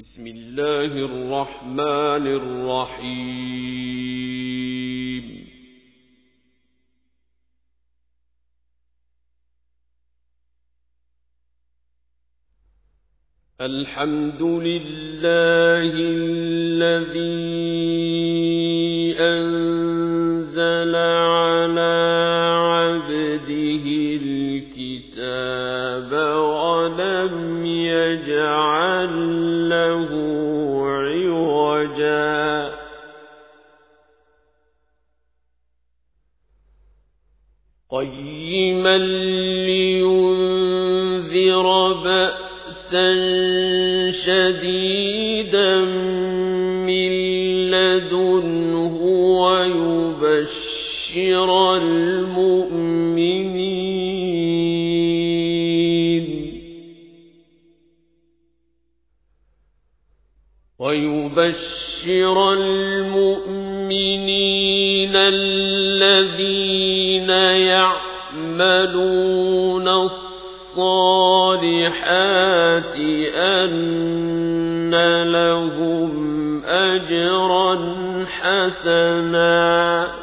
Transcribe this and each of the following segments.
بسم الله الرحمن الرحيم. الحمد لله الذي أنزل على عبده الكتاب ولم يجعل له عوجا قيما لينذر بأسا شديدا من لدنه ويبشر المؤمنين الذين يعملون الصالحات أن لهم أجرا حسنا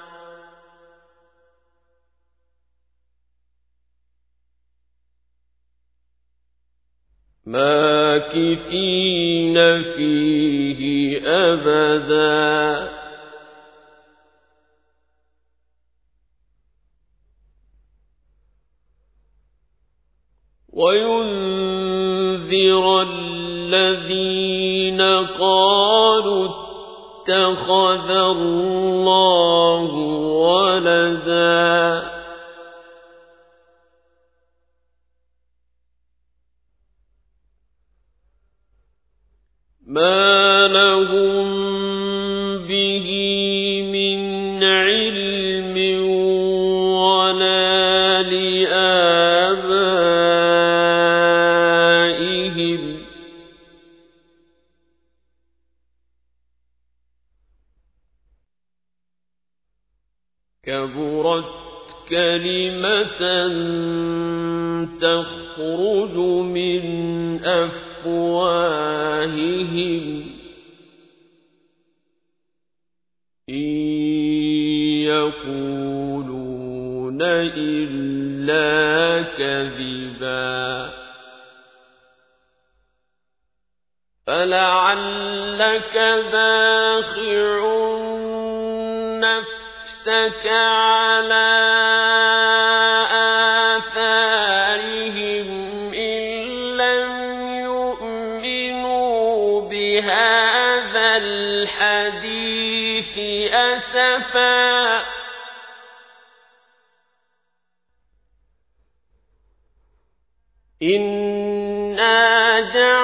ماكثين فيه أبدا وينذر الذين قالوا اتخذ الله ولدا ما لهم به من علم ولا لآبائهم كبرت كلمة تخرج من أفواههم إن يقولون إلا كذبا فلعلك باخع نفسك على آثارهم إن لم يؤمنوا بهذا الحديث أسفا إنا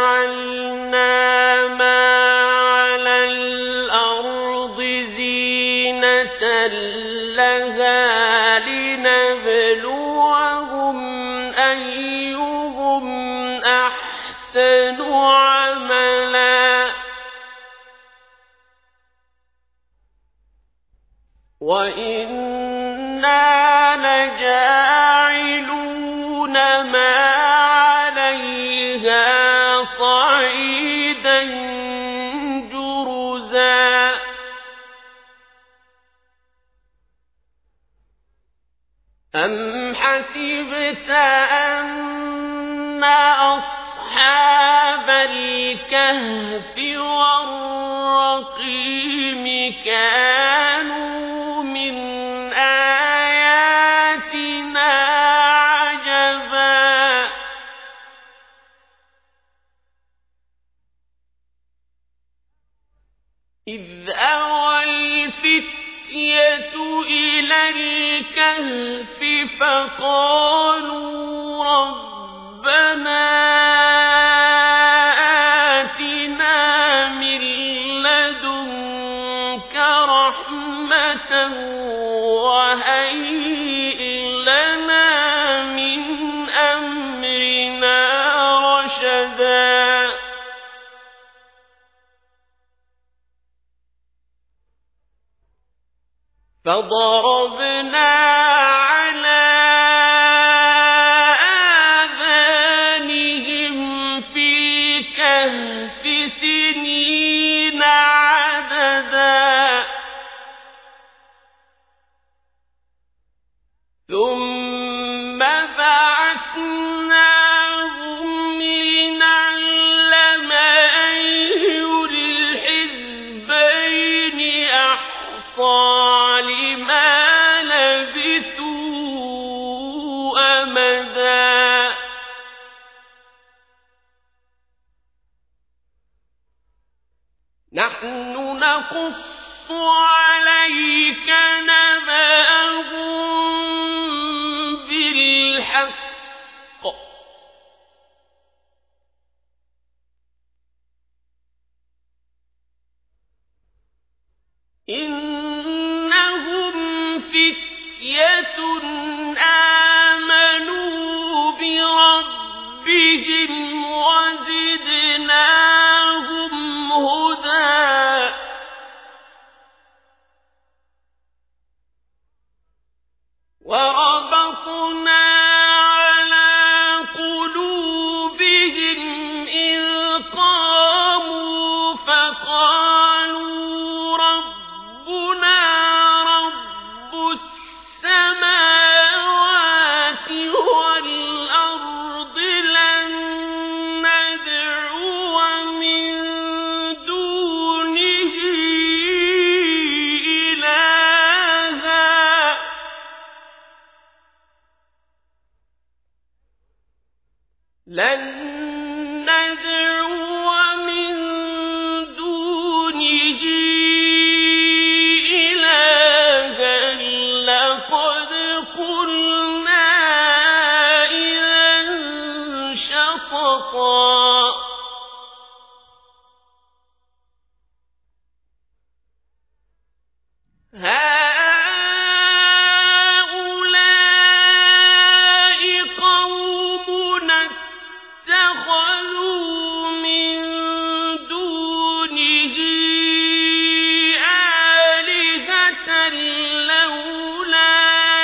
جعلنا ما على الأرض زينة لها لنبلوهم أيهم أحسن عملا وإنا لجاعلون ما عليها صعيدا جرزا أم حسبت أن أصحاب الكهف والرقيم كانوا من آياتنا عجبا إذ أوى الفتية إلى الكهف فقالوا ربنا آتنا من لدنك رحمة وهيئ لنا من أمرنا رشدا فضربنا على آذانهم في الكهف سنين عددا ثم بعثناهم لنعلم أي الحزبين أحصى لما لبثوا أمدا نحن نقص عليك نبأهم بالحق إنهم فتية آمنوا بربهم وزدناهم هدى وربطنا على قلوبهم إذ قاموا فقالوا ربنا رب السماوات والأرض لن ندعو من دونه إلها لن ندعو من دونه إلها لقد قلنا إذا شططا هؤلاء قومنا اتخذوا من دونه آلهة لولا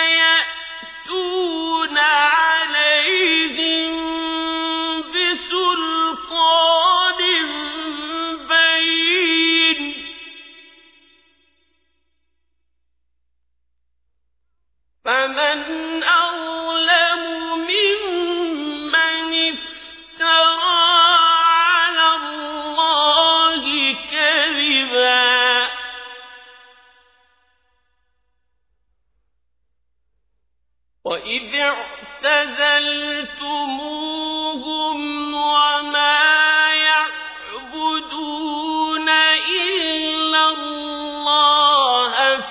يأتون عليهم بسلطان بين فمن أظلم ممن افترى على الله كذبا وإذ اعتزلتموهم وما يعبدون إلا الله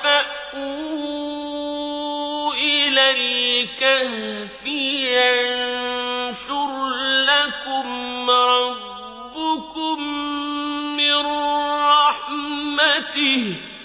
فأووا إلى الكهف ينشر لكم ربكم من رحمته